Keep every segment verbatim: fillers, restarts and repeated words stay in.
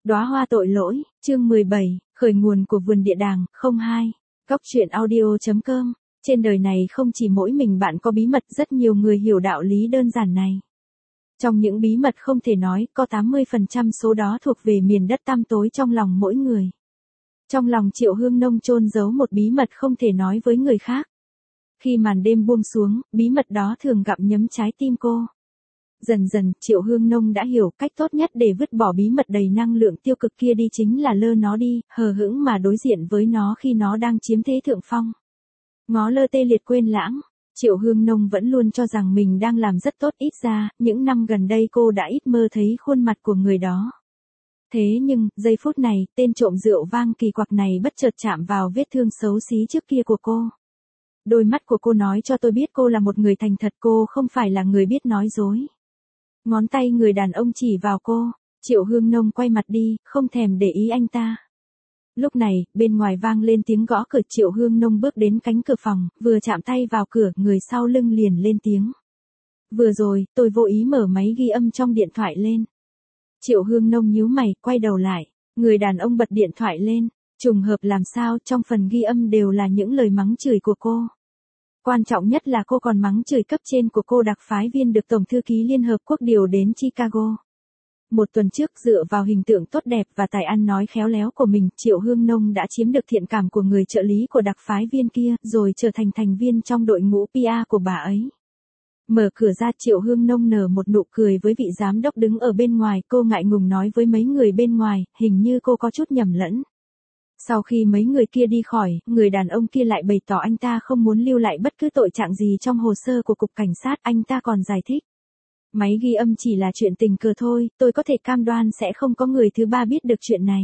Đóa hoa tội lỗi, chương mười bảy, khởi nguồn của vườn địa đàng, không hai. Góc truyện audio chấm com. Trên đời này không chỉ mỗi mình bạn có bí mật, rất nhiều người hiểu đạo lý đơn giản này. Trong những bí mật không thể nói, có tám mươi phần trăm số đó thuộc về miền đất tăm tối trong lòng mỗi người. Trong lòng Triệu Hương Nông chôn giấu một bí mật không thể nói với người khác. Khi màn đêm buông xuống, bí mật đó thường gặm nhấm trái tim cô. Dần dần, Triệu Hương Nông đã hiểu cách tốt nhất để vứt bỏ bí mật đầy năng lượng tiêu cực kia đi chính là lơ nó đi, hờ hững mà đối diện với nó khi nó đang chiếm thế thượng phong. Ngó lơ tê liệt quên lãng, Triệu Hương Nông vẫn luôn cho rằng mình đang làm rất tốt, ít ra, những năm gần đây cô đã ít mơ thấy khuôn mặt của người đó. Thế nhưng, giây phút này, tên trộm rượu vang kỳ quặc này bất chợt chạm vào vết thương xấu xí trước kia của cô. Đôi mắt của cô nói cho tôi biết cô là một người thành thật, cô không phải là người biết nói dối. Ngón tay người đàn ông chỉ vào cô, Triệu Hương Nông quay mặt đi, không thèm để ý anh ta. Lúc này, bên ngoài vang lên tiếng gõ cửa, Triệu Hương Nông bước đến cánh cửa phòng, vừa chạm tay vào cửa, người sau lưng liền lên tiếng. Vừa rồi, tôi vô ý mở máy ghi âm trong điện thoại lên. Triệu Hương Nông nhíu mày, quay đầu lại, người đàn ông bật điện thoại lên, trùng hợp làm sao trong phần ghi âm đều là những lời mắng chửi của cô. Quan trọng nhất là cô còn mắng chửi cấp trên của cô, đặc phái viên được Tổng thư ký Liên Hợp Quốc điều đến Chicago. Một tuần trước, dựa vào hình tượng tốt đẹp và tài ăn nói khéo léo của mình, Triệu Hương Nông đã chiếm được thiện cảm của người trợ lý của đặc phái viên kia, rồi trở thành thành viên trong đội ngũ pê e của bà ấy. Mở cửa ra, Triệu Hương Nông nở một nụ cười với vị giám đốc đứng ở bên ngoài, cô ngại ngùng nói với mấy người bên ngoài, hình như cô có chút nhầm lẫn. Sau khi mấy người kia đi khỏi, người đàn ông kia lại bày tỏ anh ta không muốn lưu lại bất cứ tội trạng gì trong hồ sơ của cục cảnh sát, anh ta còn giải thích. Máy ghi âm chỉ là chuyện tình cờ thôi, tôi có thể cam đoan sẽ không có người thứ ba biết được chuyện này.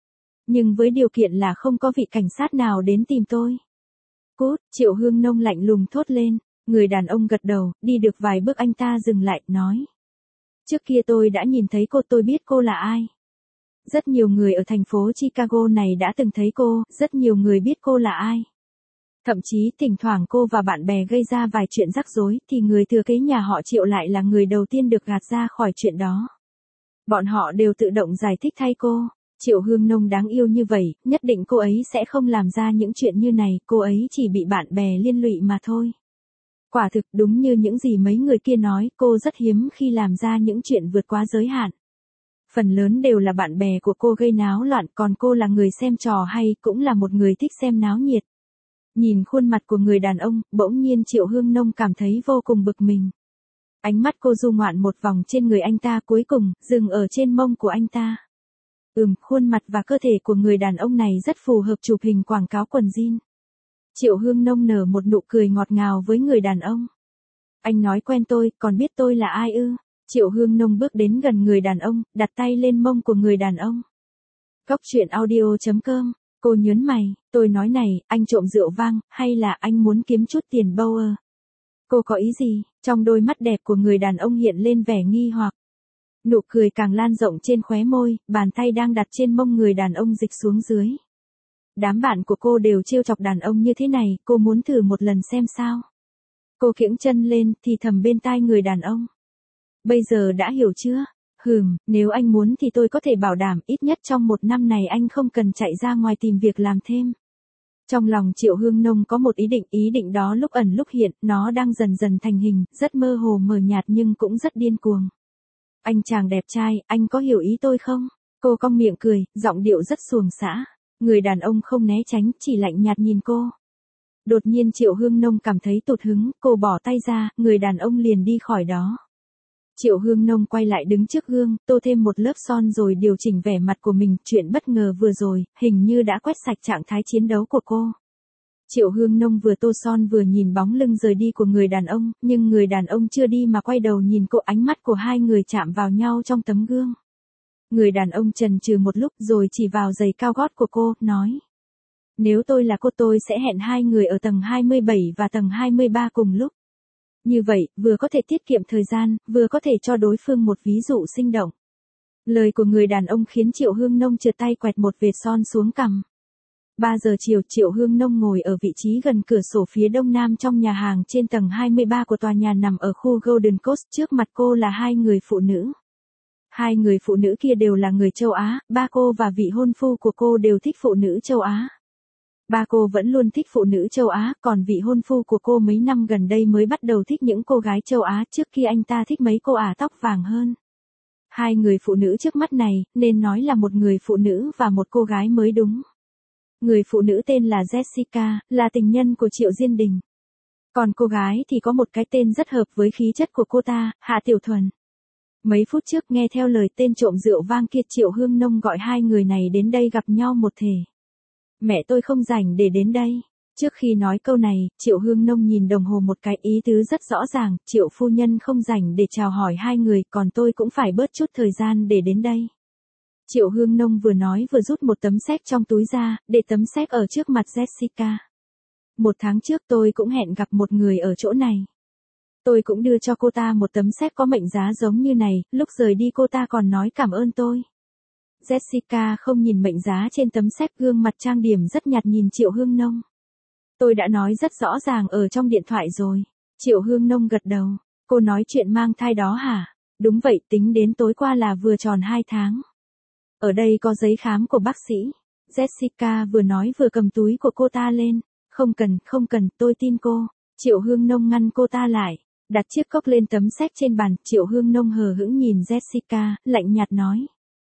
Nhưng với điều kiện là không có vị cảnh sát nào đến tìm tôi. Cút, Triệu Hương Nông lạnh lùng thốt lên, người đàn ông gật đầu, đi được vài bước anh ta dừng lại, nói. Trước kia tôi đã nhìn thấy cô, tôi biết cô là ai. Rất nhiều người ở thành phố Chicago này đã từng thấy cô, rất nhiều người biết cô là ai. Thậm chí, thỉnh thoảng cô và bạn bè gây ra vài chuyện rắc rối, thì người thừa kế nhà họ Triệu lại là người đầu tiên được gạt ra khỏi chuyện đó. Bọn họ đều tự động giải thích thay cô. Triệu Hương Nông đáng yêu như vậy, nhất định cô ấy sẽ không làm ra những chuyện như này, cô ấy chỉ bị bạn bè liên lụy mà thôi. Quả thực, đúng như những gì mấy người kia nói, cô rất hiếm khi làm ra những chuyện vượt quá giới hạn. Phần lớn đều là bạn bè của cô gây náo loạn, còn cô là người xem trò hay, cũng là một người thích xem náo nhiệt. Nhìn khuôn mặt của người đàn ông, bỗng nhiên Triệu Hương Nông cảm thấy vô cùng bực mình. Ánh mắt cô du ngoạn một vòng trên người anh ta, cuối cùng, dừng ở trên mông của anh ta. Ừm, khuôn mặt và cơ thể của người đàn ông này rất phù hợp chụp hình quảng cáo quần jean. Triệu Hương Nông nở một nụ cười ngọt ngào với người đàn ông. Anh nói quen tôi, còn biết tôi là ai ư? Triệu Hương Nông bước đến gần người đàn ông, đặt tay lên mông của người đàn ông. Góc truyện audio chấm com, cô nhớn mày, tôi nói này, anh trộm rượu vang, hay là anh muốn kiếm chút tiền bâu ơ? Cô có ý gì? Trong đôi mắt đẹp của người đàn ông hiện lên vẻ nghi hoặc. Nụ cười càng lan rộng trên khóe môi, bàn tay đang đặt trên mông người đàn ông dịch xuống dưới. Đám bạn của cô đều trêu chọc đàn ông như thế này, cô muốn thử một lần xem sao? Cô kiễng chân lên, thì thầm bên tai người đàn ông. Bây giờ đã hiểu chưa? Hừm, nếu anh muốn thì tôi có thể bảo đảm ít nhất trong một năm này anh không cần chạy ra ngoài tìm việc làm thêm. Trong lòng Triệu Hương Nông có một ý định, ý định đó lúc ẩn lúc hiện, nó đang dần dần thành hình, rất mơ hồ mờ nhạt nhưng cũng rất điên cuồng. Anh chàng đẹp trai, anh có hiểu ý tôi không? Cô cong miệng cười, giọng điệu rất xuồng xã. Người đàn ông không né tránh, chỉ lạnh nhạt nhìn cô. Đột nhiên Triệu Hương Nông cảm thấy tụt hứng, cô bỏ tay ra, người đàn ông liền đi khỏi đó. Triệu Hương Nông quay lại đứng trước gương, tô thêm một lớp son rồi điều chỉnh vẻ mặt của mình, chuyện bất ngờ vừa rồi, hình như đã quét sạch trạng thái chiến đấu của cô. Triệu Hương Nông vừa tô son vừa nhìn bóng lưng rời đi của người đàn ông, nhưng người đàn ông chưa đi mà quay đầu nhìn cô, ánh mắt của hai người chạm vào nhau trong tấm gương. Người đàn ông chần chừ một lúc rồi chỉ vào giày cao gót của cô, nói. Nếu tôi là cô tôi sẽ hẹn hai người ở tầng hai mươi bảy và tầng hai mươi ba cùng lúc. Như vậy, vừa có thể tiết kiệm thời gian, vừa có thể cho đối phương một ví dụ sinh động. Lời của người đàn ông khiến Triệu Hương Nông trượt tay quẹt một vệt son xuống cằm. ba giờ chiều, Triệu Hương Nông ngồi ở vị trí gần cửa sổ phía đông nam trong nhà hàng trên tầng hai mươi ba của tòa nhà nằm ở khu Golden Coast, trước mặt cô là hai người phụ nữ. Hai người phụ nữ kia đều là người châu Á, ba cô và vị hôn phu của cô đều thích phụ nữ châu Á. Ba cô vẫn luôn thích phụ nữ châu Á, còn vị hôn phu của cô mấy năm gần đây mới bắt đầu thích những cô gái châu Á, trước kia anh ta thích mấy cô ả tóc vàng hơn. Hai người phụ nữ trước mắt này, nên nói là một người phụ nữ và một cô gái mới đúng. Người phụ nữ tên là Jessica, là tình nhân của Triệu Diên Đình. Còn cô gái thì có một cái tên rất hợp với khí chất của cô ta, Hạ Tiểu Thuần. Mấy phút trước nghe theo lời tên trộm rượu vang kia, Triệu Hương Nông gọi hai người này đến đây gặp nhau một thể. Mẹ tôi không rảnh để đến đây. Trước khi nói câu này, Triệu Hương Nông nhìn đồng hồ một cái, ý tứ rất rõ ràng, Triệu phu nhân không rảnh để chào hỏi hai người, còn tôi cũng phải bớt chút thời gian để đến đây. Triệu Hương Nông vừa nói vừa rút một tấm séc trong túi ra, để tấm séc ở trước mặt Jessica. Một tháng trước tôi cũng hẹn gặp một người ở chỗ này. Tôi cũng đưa cho cô ta một tấm séc có mệnh giá giống như này, lúc rời đi cô ta còn nói cảm ơn tôi. Jessica không nhìn mệnh giá trên tấm séc, gương mặt trang điểm rất nhạt nhìn Triệu Hương Nông. Tôi đã nói rất rõ ràng ở trong điện thoại rồi. Triệu Hương Nông gật đầu. Cô nói chuyện mang thai đó hả? Đúng vậy, tính đến tối qua là vừa tròn hai tháng. Ở đây có giấy khám của bác sĩ. Jessica vừa nói vừa cầm túi của cô ta lên. Không cần, không cần, tôi tin cô. Triệu Hương Nông ngăn cô ta lại. Đặt chiếc cốc lên tấm séc trên bàn, Triệu Hương Nông hờ hững nhìn Jessica, lạnh nhạt nói.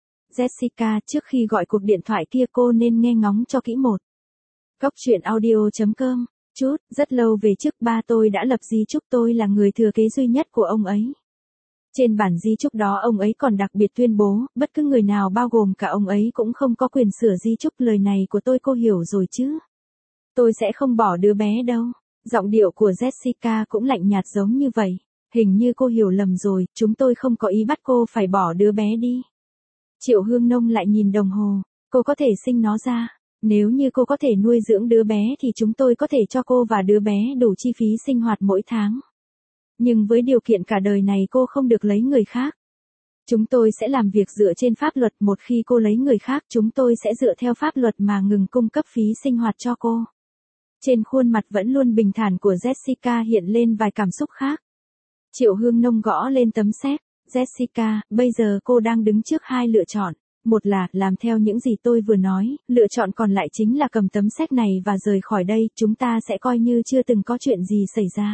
Jessica, trước khi gọi cuộc điện thoại kia cô nên nghe ngóng cho kỹ một. Góc truyện audio chấm com. Chút, rất lâu về trước ba tôi đã lập di chúc tôi là người thừa kế duy nhất của ông ấy. Trên bản di chúc đó ông ấy còn đặc biệt tuyên bố, bất cứ người nào bao gồm cả ông ấy cũng không có quyền sửa di chúc. Lời này của tôi cô hiểu rồi chứ? Tôi sẽ không bỏ đứa bé đâu. Giọng điệu của Jessica cũng lạnh nhạt giống như vậy. Hình như cô hiểu lầm rồi, chúng tôi không có ý bắt cô phải bỏ đứa bé đi. Triệu Hương Nông lại nhìn đồng hồ. Cô có thể sinh nó ra. Nếu như cô có thể nuôi dưỡng đứa bé thì chúng tôi có thể cho cô và đứa bé đủ chi phí sinh hoạt mỗi tháng. Nhưng với điều kiện cả đời này cô không được lấy người khác. Chúng tôi sẽ làm việc dựa trên pháp luật, một khi cô lấy người khác chúng tôi sẽ dựa theo pháp luật mà ngừng cung cấp phí sinh hoạt cho cô. Trên khuôn mặt vẫn luôn bình thản của Jessica hiện lên vài cảm xúc khác. Triệu Hương Nông gõ lên tấm séc. Jessica, bây giờ cô đang đứng trước hai lựa chọn. Một là, làm theo những gì tôi vừa nói, lựa chọn còn lại chính là cầm tấm séc này và rời khỏi đây, chúng ta sẽ coi như chưa từng có chuyện gì xảy ra.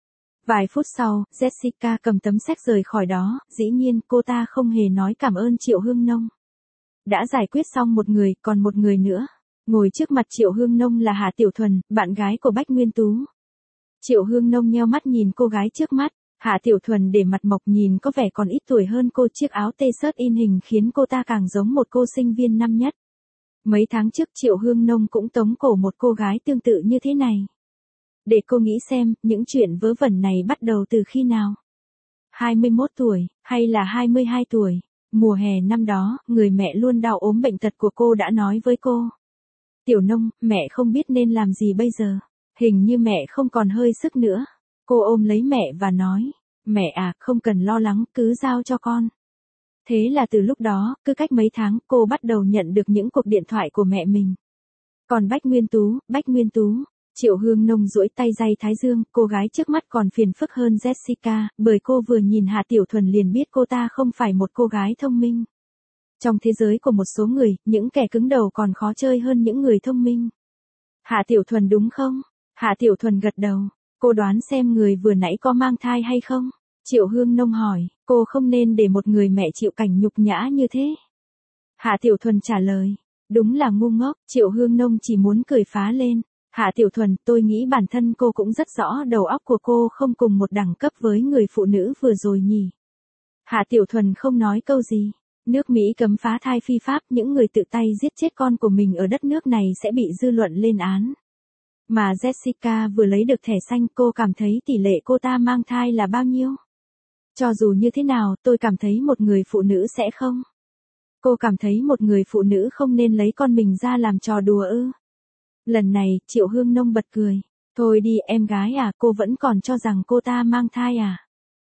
Vài phút sau, Jessica cầm tấm séc rời khỏi đó, dĩ nhiên cô ta không hề nói cảm ơn Triệu Hương Nông. Đã giải quyết xong một người, còn một người nữa. Ngồi trước mặt Triệu Hương Nông là Hạ Tiểu Thuần, bạn gái của Bách Nguyên Tú. Triệu Hương Nông nheo mắt nhìn cô gái trước mắt. Hạ Tiểu Thuần để mặt mộc nhìn có vẻ còn ít tuổi hơn cô, chiếc áo t-shirt in hình khiến cô ta càng giống một cô sinh viên năm nhất. Mấy tháng trước Triệu Hương Nông cũng tống cổ một cô gái tương tự như thế này. Để cô nghĩ xem, những chuyện vớ vẩn này bắt đầu từ khi nào? hai mươi mốt tuổi, hay là hai mươi hai tuổi? Mùa hè năm đó, người mẹ luôn đau ốm bệnh tật của cô đã nói với cô. Tiểu Nông, mẹ không biết nên làm gì bây giờ. Hình như mẹ không còn hơi sức nữa. Cô ôm lấy mẹ và nói, mẹ à, không cần lo lắng, cứ giao cho con. Thế là từ lúc đó, cứ cách mấy tháng, cô bắt đầu nhận được những cuộc điện thoại của mẹ mình. Còn Bách Nguyên Tú, Bách Nguyên Tú, Triệu Hương Nông duỗi tay day thái dương, cô gái trước mắt còn phiền phức hơn Jessica, bởi cô vừa nhìn Hạ Tiểu Thuần liền biết cô ta không phải một cô gái thông minh. Trong thế giới của một số người, những kẻ cứng đầu còn khó chơi hơn những người thông minh. Hạ Tiểu Thuần đúng không? Hạ Tiểu Thuần gật đầu. Cô đoán xem người vừa nãy có mang thai hay không? Triệu Hương Nông hỏi, cô không nên để một người mẹ chịu cảnh nhục nhã như thế. Hạ Tiểu Thuần trả lời, đúng là ngu ngốc. Triệu Hương Nông chỉ muốn cười phá lên. Hạ Tiểu Thuần, tôi nghĩ bản thân cô cũng rất rõ đầu óc của cô không cùng một đẳng cấp với người phụ nữ vừa rồi nhỉ. Hạ Tiểu Thuần không nói câu gì. Nước Mỹ cấm phá thai phi pháp, những người tự tay giết chết con của mình ở đất nước này sẽ bị dư luận lên án. Mà Jessica vừa lấy được thẻ xanh, cô cảm thấy tỷ lệ cô ta mang thai là bao nhiêu? Cho dù như thế nào, tôi cảm thấy một người phụ nữ sẽ không. Cô cảm thấy một người phụ nữ không nên lấy con mình ra làm trò đùa ư? Lần này, Triệu Hương Nông bật cười. Thôi đi em gái à, cô vẫn còn cho rằng cô ta mang thai à?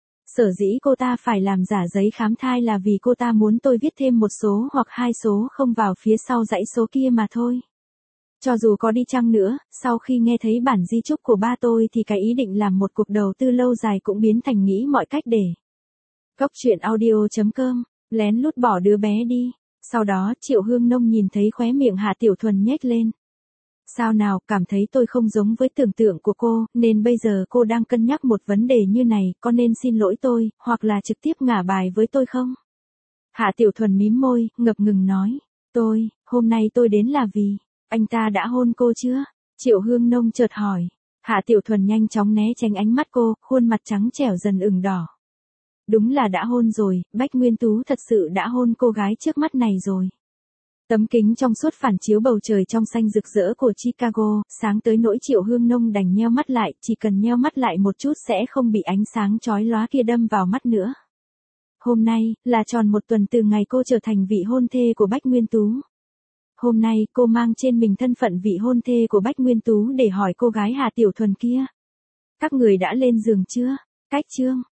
Sở dĩ cô ta phải làm giả giấy khám thai là vì cô ta muốn tôi viết thêm một số hoặc hai số không vào phía sau dãy số kia mà thôi. Cho dù có đi chăng nữa, sau khi nghe thấy bản di chúc của ba tôi thì cái ý định làm một cuộc đầu tư lâu dài cũng biến thành nghĩ mọi cách để. Góc truyện audio chấm com lén lút bỏ đứa bé đi. Sau đó Triệu Hương Nông nhìn thấy khóe miệng Hạ Tiểu Thuần nhếch lên. Sao nào, cảm thấy tôi không giống với tưởng tượng của cô, nên bây giờ cô đang cân nhắc một vấn đề như này, có nên xin lỗi tôi, hoặc là trực tiếp ngả bài với tôi không? Hạ Tiểu Thuần mím môi, ngập ngừng nói. Tôi, hôm nay tôi đến là vì, anh ta đã hôn cô chưa? Triệu Hương Nông chợt hỏi. Hạ Tiểu Thuần nhanh chóng né tránh ánh mắt cô, khuôn mặt trắng trẻo dần ửng đỏ. Đúng là đã hôn rồi, Bách Nguyên Tú thật sự đã hôn cô gái trước mắt này rồi. Tấm kính trong suốt phản chiếu bầu trời trong xanh rực rỡ của Chicago, sáng tới nỗi Triệu Hương Nông đành nheo mắt lại, chỉ cần nheo mắt lại một chút sẽ không bị ánh sáng chói lóa kia đâm vào mắt nữa. Hôm nay, là tròn một tuần từ ngày cô trở thành vị hôn thê của Bách Nguyên Tú. Hôm nay, cô mang trên mình thân phận vị hôn thê của Bách Nguyên Tú để hỏi cô gái Hạ Tiểu Thuần kia. Các người đã lên giường chưa? Cách chương.